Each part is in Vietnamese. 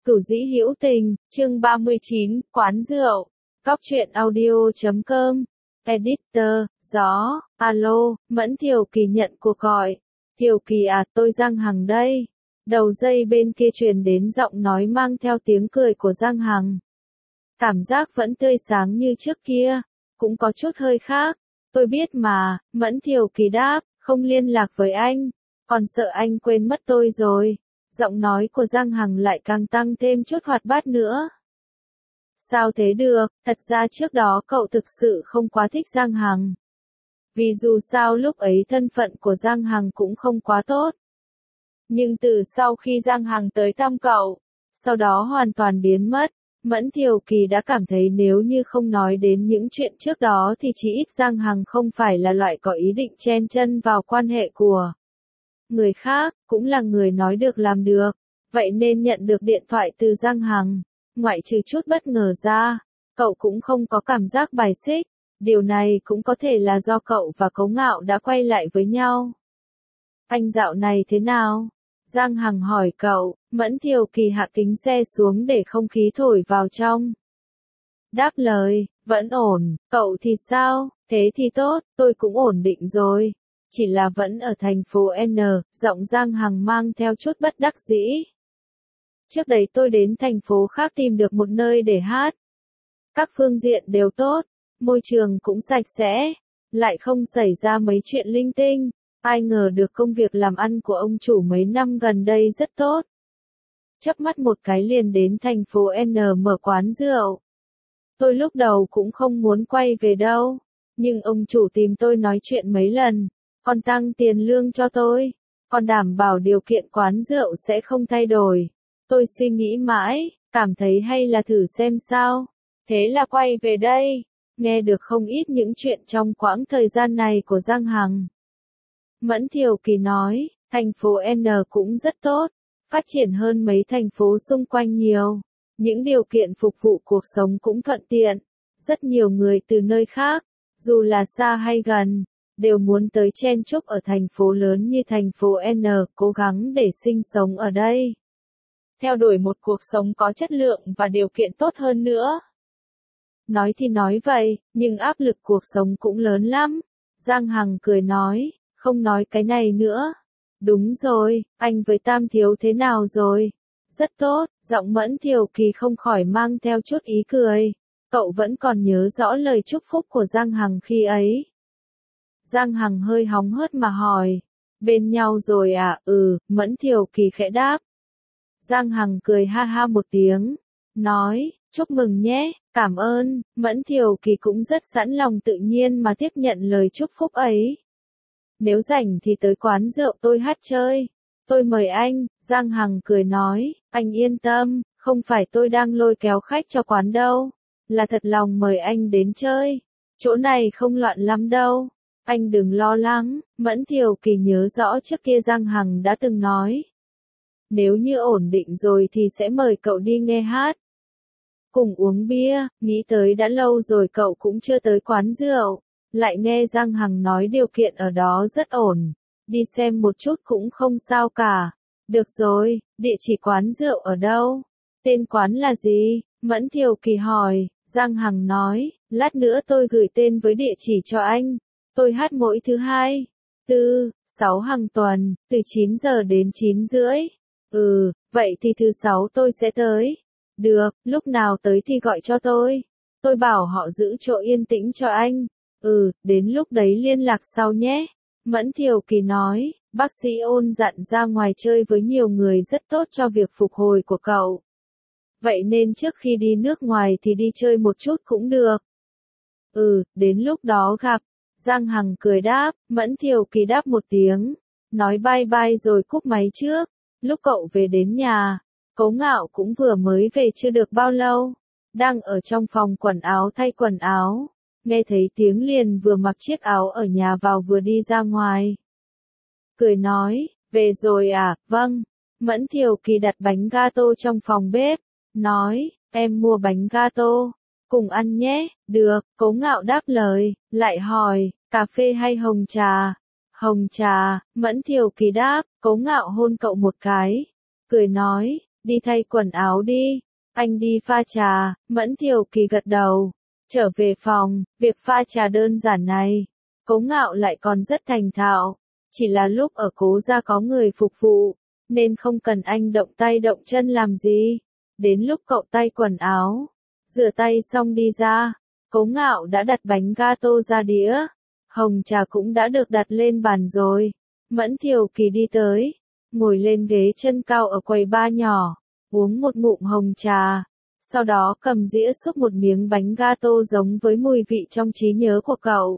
Cửu dĩ hữu tình, chương 39, quán rượu. Góc truyện audio.com. Editor, gió, alo, Mẫn Thiều Kỳ nhận cuộc gọi. Thiều Kỳ à, tôi Giang Hằng đây. Đầu dây bên kia truyền đến giọng nói mang theo tiếng cười của Giang Hằng. Cảm giác vẫn tươi sáng như trước kia, cũng có chút hơi khác. Tôi biết mà, Mẫn Thiều Kỳ đáp, không liên lạc với anh, còn sợ anh quên mất tôi rồi. Giọng nói của Giang Hằng lại càng tăng thêm chút hoạt bát nữa. Sao thế được, thật ra trước đó cậu thực sự không quá thích Giang Hằng. Vì dù sao lúc ấy thân phận của Giang Hằng cũng không quá tốt. Nhưng từ sau khi Giang Hằng tới thăm cậu, sau đó hoàn toàn biến mất, Mẫn Thiều Kỳ đã cảm thấy nếu như không nói đến những chuyện trước đó thì chỉ ít Giang Hằng không phải là loại có ý định chen chân vào quan hệ của người khác, cũng là người nói được làm được. Vậy nên nhận được điện thoại từ Giang Hằng, ngoại trừ chút bất ngờ ra, cậu cũng không có cảm giác bài xích. Điều này cũng có thể là do cậu và Cố Ngạo đã quay lại với nhau. Anh dạo này thế nào? Giang Hằng hỏi cậu. Mẫn Thiều Kỳ hạ kính xe xuống để không khí thổi vào trong. Đáp lời, vẫn ổn, cậu thì sao? Thế thì tốt, tôi cũng ổn định rồi. Chỉ là vẫn ở thành phố N, giọng Giang Hằng mang theo chút bất đắc dĩ. Trước đấy tôi đến thành phố khác tìm được một nơi để hát. Các phương diện đều tốt, môi trường cũng sạch sẽ, lại không xảy ra mấy chuyện linh tinh. Ai ngờ được công việc làm ăn của ông chủ mấy năm gần đây rất tốt. Chớp mắt một cái liền đến thành phố N mở quán rượu. Tôi lúc đầu cũng không muốn quay về đâu, nhưng ông chủ tìm tôi nói chuyện mấy lần, còn tăng tiền lương cho tôi, còn đảm bảo điều kiện quán rượu sẽ không thay đổi. Tôi suy nghĩ mãi, cảm thấy hay là thử xem sao. Thế là quay về đây, nghe được không ít những chuyện trong quãng thời gian này của Giang Hằng. Mẫn Thiều Kỳ nói, thành phố N cũng rất tốt, phát triển hơn mấy thành phố xung quanh nhiều. Những điều kiện phục vụ cuộc sống cũng thuận tiện. Rất nhiều người từ nơi khác, dù là xa hay gần, đều muốn tới chen chúc ở thành phố lớn như thành phố N, cố gắng để sinh sống ở đây. Theo đuổi một cuộc sống có chất lượng và điều kiện tốt hơn nữa. Nói thì nói vậy, nhưng áp lực cuộc sống cũng lớn lắm. Giang Hằng cười nói, không nói cái này nữa. Đúng rồi, anh với Tam Thiếu thế nào rồi? Rất tốt, giọng Mẫn Thiều Kỳ không khỏi mang theo chút ý cười. Cậu vẫn còn nhớ rõ lời chúc phúc của Giang Hằng khi ấy. Giang Hằng hơi hóng hớt mà hỏi. Bên nhau rồi à? Mẫn Thiều Kỳ khẽ đáp. Giang Hằng cười ha ha một tiếng. Nói, chúc mừng nhé, cảm ơn. Mẫn Thiều Kỳ cũng rất sẵn lòng tự nhiên mà tiếp nhận lời chúc phúc ấy. Nếu rảnh thì tới quán rượu tôi hát chơi. Tôi mời anh, Giang Hằng cười nói, anh yên tâm, không phải tôi đang lôi kéo khách cho quán đâu. Là thật lòng mời anh đến chơi. Chỗ này không loạn lắm đâu. Anh đừng lo lắng. Mẫn Thiều Kỳ nhớ rõ trước kia Giang Hằng đã từng nói. Nếu như ổn định rồi thì sẽ mời cậu đi nghe hát. Cùng uống bia, nghĩ tới đã lâu rồi cậu cũng chưa tới quán rượu. Lại nghe Giang Hằng nói điều kiện ở đó rất ổn. Đi xem một chút cũng không sao cả. Được rồi, địa chỉ quán rượu ở đâu? Tên quán là gì? Mẫn Thiều Kỳ hỏi. Giang Hằng nói, lát nữa tôi gửi tên với địa chỉ cho anh. Tôi hát mỗi thứ 2, 4, 6 hàng tuần, từ 9 giờ đến 9 rưỡi. Vậy thì thứ 6 tôi sẽ tới. Được, lúc nào tới thì gọi cho tôi. Tôi bảo họ giữ chỗ yên tĩnh cho anh. Đến lúc đấy liên lạc sau nhé. Mẫn Thiều Kỳ nói, bác sĩ Ôn dặn ra ngoài chơi với nhiều người rất tốt cho việc phục hồi của cậu. Vậy nên trước khi đi nước ngoài thì đi chơi một chút cũng được. Đến lúc đó gặp. Giang Hằng cười đáp, Mẫn Thiều Kỳ đáp một tiếng. Nói bye bye rồi cúp máy trước. Lúc cậu về đến nhà, Cố Ngạo cũng vừa mới về chưa được bao lâu. Đang ở trong phòng quần áo thay quần áo. Nghe thấy tiếng liền vừa mặc chiếc áo ở nhà vào vừa đi ra ngoài. Cười nói, về rồi à? Vâng. Mẫn Thiều Kỳ đặt bánh gato trong phòng bếp. Nói, em mua bánh gato. Cùng ăn nhé. Được, Cố Ngạo đáp lời. Lại hỏi, cà phê hay hồng trà? Hồng trà. Mẫn Thiều Kỳ đáp. Cố Ngạo hôn cậu một cái. Cười nói, đi thay quần áo đi. Anh đi pha trà, Mẫn Thiều Kỳ gật đầu. Trở về phòng, việc pha trà đơn giản này, Cố Ngạo lại còn rất thành thạo. Chỉ là lúc ở Cố gia có người phục vụ, nên không cần anh động tay động chân làm gì. Đến lúc cậu tay quần áo, rửa tay xong đi ra, Cố Ngạo đã đặt bánh gato ra đĩa. Hồng trà cũng đã được đặt lên bàn rồi. Mẫn Thiều Kỳ đi tới, ngồi lên ghế chân cao ở quầy bar nhỏ, uống một ngụm hồng trà. Sau đó cầm dĩa xúc một miếng bánh gato giống với mùi vị trong trí nhớ của cậu.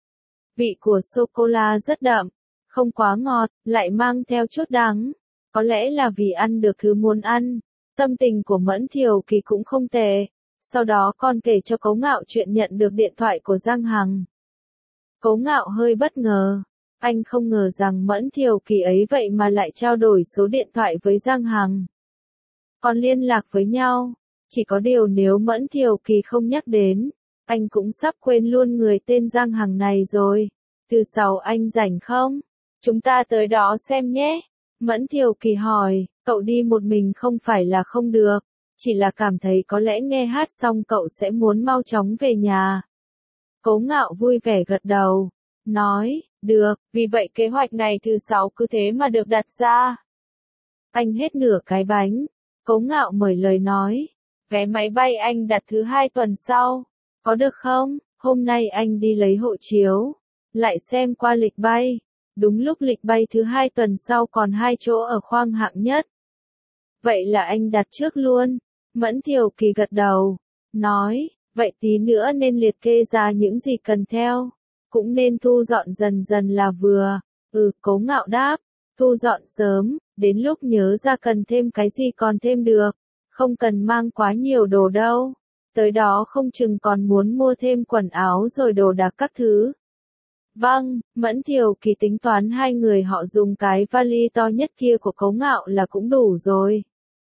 Vị của sô-cô-la rất đậm, không quá ngọt, lại mang theo chút đắng. Có lẽ là vì ăn được thứ muốn ăn. Tâm tình của Mẫn Thiều Kỳ cũng không tệ. Sau đó con kể cho Cố Ngạo chuyện nhận được điện thoại của Giang Hằng. Cố Ngạo hơi bất ngờ. Anh không ngờ rằng Mẫn Thiều Kỳ ấy vậy mà lại trao đổi số điện thoại với Giang Hằng. Còn liên lạc với nhau. Chỉ có điều nếu Mẫn Thiều Kỳ không nhắc đến, anh cũng sắp quên luôn người tên Giang Hằng này rồi. Thứ Sáu anh rảnh không? Chúng ta tới đó xem nhé. Mẫn Thiều Kỳ hỏi, cậu đi một mình không phải là không được, chỉ là cảm thấy có lẽ nghe hát xong cậu sẽ muốn mau chóng về nhà. Cố Ngạo vui vẻ gật đầu, nói, được, vì vậy kế hoạch này thứ Sáu cứ thế mà được đặt ra. Anh hết nửa cái bánh, Cố Ngạo mở lời nói, vé máy bay anh đặt thứ Hai tuần sau, có được không? Hôm nay anh đi lấy hộ chiếu, lại xem qua lịch bay. Đúng lúc lịch bay thứ Hai tuần sau còn 2 chỗ ở khoang hạng nhất. Vậy là anh đặt trước luôn. Mẫn Thiều Kỳ gật đầu, nói, vậy tí nữa nên liệt kê ra những gì cần theo. Cũng nên thu dọn dần dần là vừa. Cố Ngạo đáp, thu dọn sớm, đến lúc nhớ ra cần thêm cái gì còn thêm được. Không cần mang quá nhiều đồ đâu. Tới đó không chừng còn muốn mua thêm quần áo rồi đồ đạc các thứ. Vâng, Mẫn Thiều Kỳ tính toán hai người họ dùng cái vali to nhất kia của Cố Ngạo là cũng đủ rồi.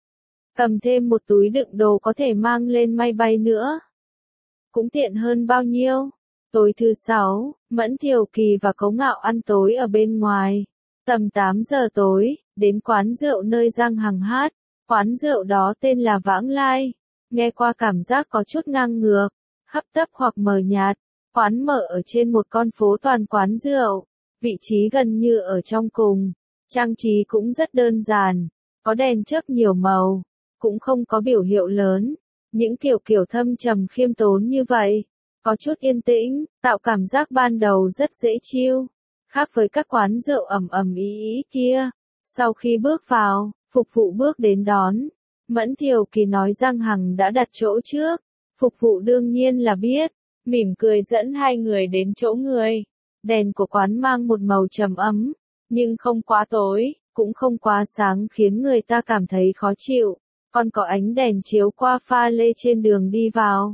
Cầm thêm một túi đựng đồ có thể mang lên máy bay nữa. Cũng tiện hơn bao nhiêu. Tối thứ Sáu, Mẫn Thiều Kỳ và Cố Ngạo ăn tối ở bên ngoài. Tầm 8 giờ tối, đến quán rượu nơi Giang Hằng hát. Quán rượu đó tên là Vãng Lai. Nghe qua cảm giác có chút ngang ngược, hấp tấp hoặc mờ nhạt. Quán mở ở trên một con phố toàn quán rượu, vị trí gần như ở trong cùng, trang trí cũng rất đơn giản, có đèn chớp nhiều màu, cũng không có biểu hiệu lớn, những kiểu thâm trầm khiêm tốn như vậy, có chút yên tĩnh, tạo cảm giác ban đầu rất dễ chill, khác với các quán rượu ầm ầm ý kia. Sau khi bước vào, phục vụ bước đến đón, Mẫn Thiều Kỳ nói Giang Hằng đã đặt chỗ trước, phục vụ đương nhiên là biết. Mỉm cười dẫn hai người đến chỗ người. Đèn của quán mang một màu trầm ấm, nhưng không quá tối, cũng không quá sáng khiến người ta cảm thấy khó chịu. Còn có ánh đèn chiếu qua pha lê trên đường đi vào.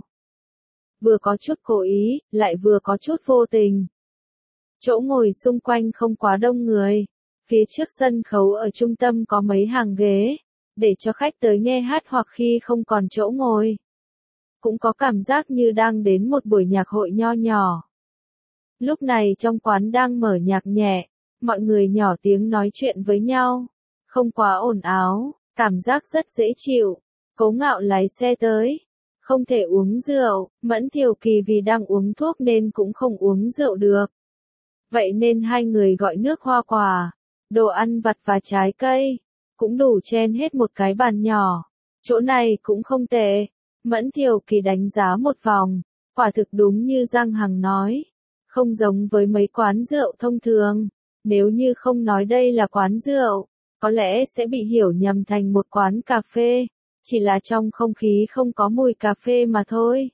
Vừa có chút cố ý, lại vừa có chút vô tình. Chỗ ngồi xung quanh không quá đông người. Phía trước sân khấu ở trung tâm có mấy hàng ghế, để cho khách tới nghe hát hoặc khi không còn chỗ ngồi. Cũng có cảm giác như đang đến một buổi nhạc hội nho nhỏ. Lúc này trong quán đang mở nhạc nhẹ, mọi người nhỏ tiếng nói chuyện với nhau, không quá ồn ào, cảm giác rất dễ chịu. Cố Ngạo lái xe tới, không thể uống rượu, Mẫn Thiều Kỳ vì đang uống thuốc nên cũng không uống rượu được. Vậy nên hai người gọi nước hoa quả, đồ ăn vặt và trái cây, cũng đủ chen hết một cái bàn nhỏ. Chỗ này cũng không tệ. Mẫn Thiều Kỳ đánh giá một vòng, quả thực đúng như Giang Hằng nói, không giống với mấy quán rượu thông thường. Nếu như không nói đây là quán rượu, có lẽ sẽ bị hiểu nhầm thành một quán cà phê, chỉ là trong không khí không có mùi cà phê mà thôi.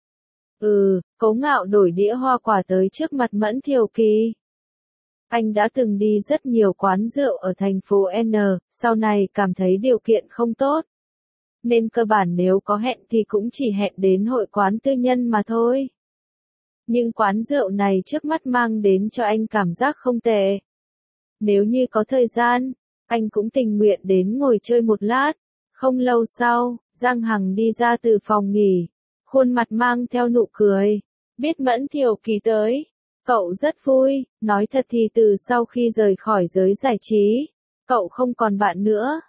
Cố Ngạo đổi đĩa hoa quả tới trước mặt Mẫn Thiều Kỳ. Anh đã từng đi rất nhiều quán rượu ở thành phố N, sau này cảm thấy điều kiện không tốt. Nên cơ bản nếu có hẹn thì cũng chỉ hẹn đến hội quán tư nhân mà thôi. Nhưng quán rượu này trước mắt mang đến cho anh cảm giác không tệ. Nếu như có thời gian, anh cũng tình nguyện đến ngồi chơi một lát. Không lâu sau, Giang Hằng đi ra từ phòng nghỉ, khuôn mặt mang theo nụ cười. Biết Mẫn Thiều Kỳ tới, cậu rất vui, nói thật thì từ sau khi rời khỏi giới giải trí, cậu không còn bạn nữa.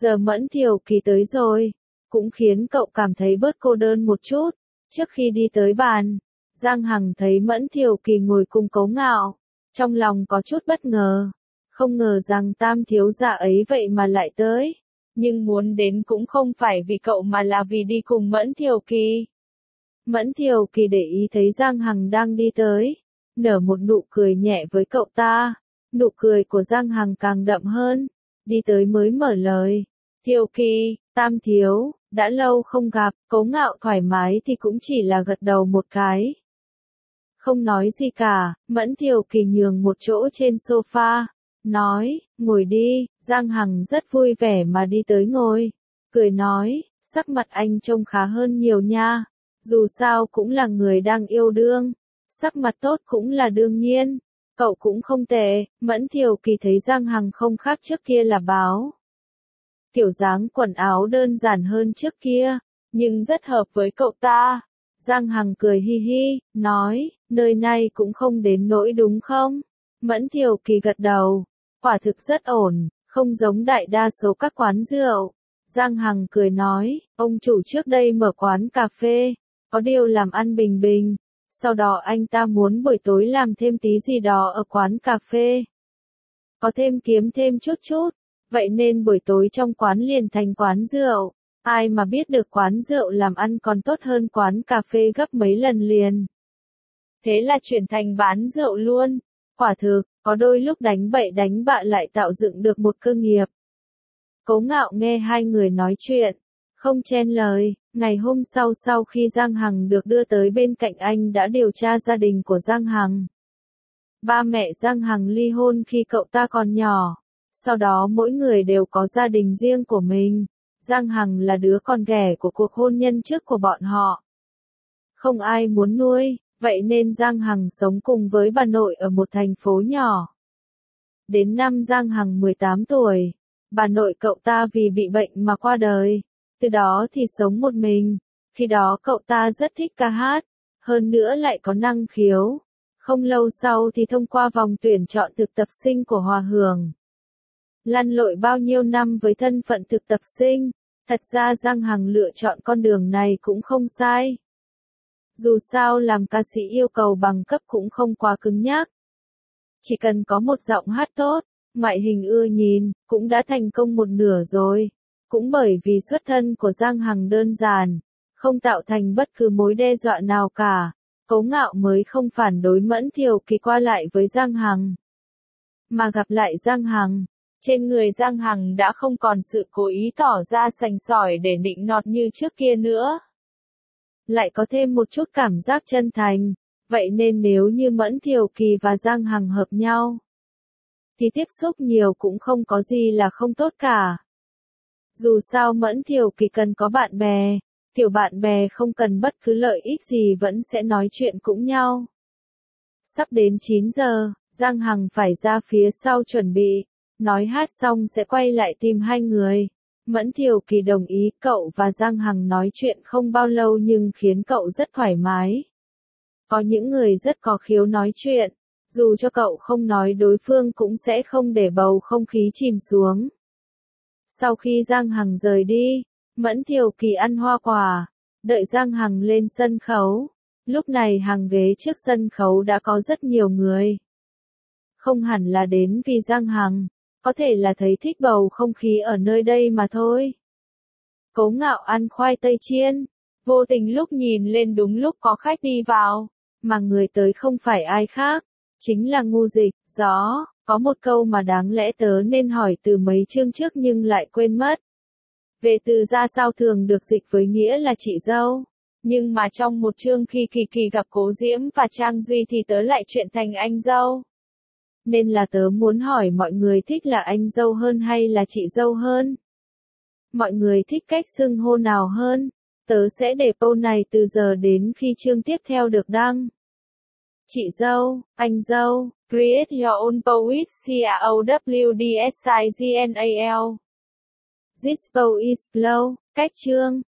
Giờ Mẫn Thiều Kỳ tới rồi, cũng khiến cậu cảm thấy bớt cô đơn một chút. Trước khi đi tới bàn, Giang Hằng thấy Mẫn Thiều Kỳ ngồi cùng Cố Ngạo, trong lòng có chút bất ngờ. Không ngờ rằng Tam thiếu gia ấy vậy mà lại tới. Nhưng muốn đến cũng không phải vì cậu mà là vì đi cùng Mẫn Thiều Kỳ. Mẫn Thiều Kỳ để ý thấy Giang Hằng đang đi tới, nở một nụ cười nhẹ với cậu ta. Nụ cười của Giang Hằng càng đậm hơn, đi tới mới mở lời. Thiều Kỳ, Tam thiếu, đã lâu không gặp. Cố Ngạo thoải mái thì cũng chỉ là gật đầu một cái. Không nói gì cả, Mẫn Thiều Kỳ nhường một chỗ trên sofa, nói, ngồi đi. Giang Hằng rất vui vẻ mà đi tới ngồi, cười nói, sắc mặt anh trông khá hơn nhiều nha. Dù sao cũng là người đang yêu đương, sắc mặt tốt cũng là đương nhiên. Cậu cũng không tệ. Mẫn Thiều Kỳ thấy Giang Hằng không khác trước kia là báo. Kiểu dáng quần áo đơn giản hơn trước kia, nhưng rất hợp với cậu ta. Giang Hằng cười hi hi, nói, nơi này cũng không đến nỗi đúng không? Mẫn Thiều Kỳ gật đầu, quả thực rất ổn, không giống đại đa số các quán rượu. Giang Hằng cười nói, ông chủ trước đây mở quán cà phê, có điều làm ăn bình bình. Sau đó anh ta muốn buổi tối làm thêm tí gì đó ở quán cà phê. Có thêm kiếm thêm chút chút, vậy nên buổi tối trong quán liền thành quán rượu. Ai mà biết được quán rượu làm ăn còn tốt hơn quán cà phê gấp mấy lần liền. Thế là chuyển thành bán rượu luôn. Quả thực, có đôi lúc đánh bậy đánh bạ lại tạo dựng được một cơ nghiệp. Cố Ngạo nghe hai người nói chuyện, không chen lời. Ngày hôm sau khi Giang Hằng được đưa tới bên cạnh anh đã điều tra gia đình của Giang Hằng. Ba mẹ Giang Hằng ly hôn khi cậu ta còn nhỏ. Sau đó mỗi người đều có gia đình riêng của mình. Giang Hằng là đứa con ghẻ của cuộc hôn nhân trước của bọn họ. Không ai muốn nuôi, vậy nên Giang Hằng sống cùng với bà nội ở một thành phố nhỏ. Đến năm Giang Hằng 18 tuổi, bà nội cậu ta vì bị bệnh mà qua đời. Từ đó thì sống một mình. Khi đó cậu ta rất thích ca hát, hơn nữa lại có năng khiếu. Không lâu sau thì thông qua vòng tuyển chọn thực tập sinh của Hòa Hưởng. Lăn lội bao nhiêu năm với thân phận thực tập sinh, thật ra Giang Hằng lựa chọn con đường này cũng không sai. Dù sao làm ca sĩ yêu cầu bằng cấp cũng không quá cứng nhắc. Chỉ cần có một giọng hát tốt, ngoại hình ưa nhìn, cũng đã thành công một nửa rồi. Cũng bởi vì xuất thân của Giang Hằng đơn giản, không tạo thành bất cứ mối đe dọa nào cả, Cố Ngạo mới không phản đối Mẫn Thiều Kỳ qua lại với Giang Hằng. Mà gặp lại Giang Hằng, trên người Giang Hằng đã không còn sự cố ý tỏ ra sành sỏi để nịnh nọt như trước kia nữa. Lại có thêm một chút cảm giác chân thành, vậy nên nếu như Mẫn Thiều Kỳ và Giang Hằng hợp nhau, thì tiếp xúc nhiều cũng không có gì là không tốt cả. Dù sao Mẫn Thiều Kỳ cần có bạn bè, kiểu bạn bè không cần bất cứ lợi ích gì vẫn sẽ nói chuyện cũng nhau. Sắp đến 9 giờ, Giang Hằng phải ra phía sau chuẩn bị, nói hát xong sẽ quay lại tìm hai người. Mẫn Thiều Kỳ đồng ý, cậu và Giang Hằng nói chuyện không bao lâu nhưng khiến cậu rất thoải mái. Có những người rất có khiếu nói chuyện, dù cho cậu không nói đối phương cũng sẽ không để bầu không khí chìm xuống. Sau khi Giang Hằng rời đi, Mẫn Thiều Kỳ ăn hoa quả, đợi Giang Hằng lên sân khấu. Lúc này hàng ghế trước sân khấu đã có rất nhiều người. Không hẳn là đến vì Giang Hằng, có thể là thấy thích bầu không khí ở nơi đây mà thôi. Cố Ngạo ăn khoai tây chiên, vô tình lúc nhìn lên đúng lúc có khách đi vào, mà người tới không phải ai khác, chính là Ngu Dịch. Gió, có một câu mà đáng lẽ tớ nên hỏi từ mấy chương trước nhưng lại quên mất. Về từ ra sao thường được dịch với nghĩa là chị dâu. Nhưng mà trong một chương khi Kỳ Kỳ gặp Cố Diễm và Trang Duy thì tớ lại chuyển thành anh dâu. Nên là tớ muốn hỏi mọi người thích là anh dâu hơn hay là chị dâu hơn? Mọi người thích cách xưng hô nào hơn? Tớ sẽ để câu này từ giờ đến khi chương tiếp theo được đăng. Chị dâu, anh dâu, create your own poet CAOWDSIGNAL. This poem is flow, cách chương.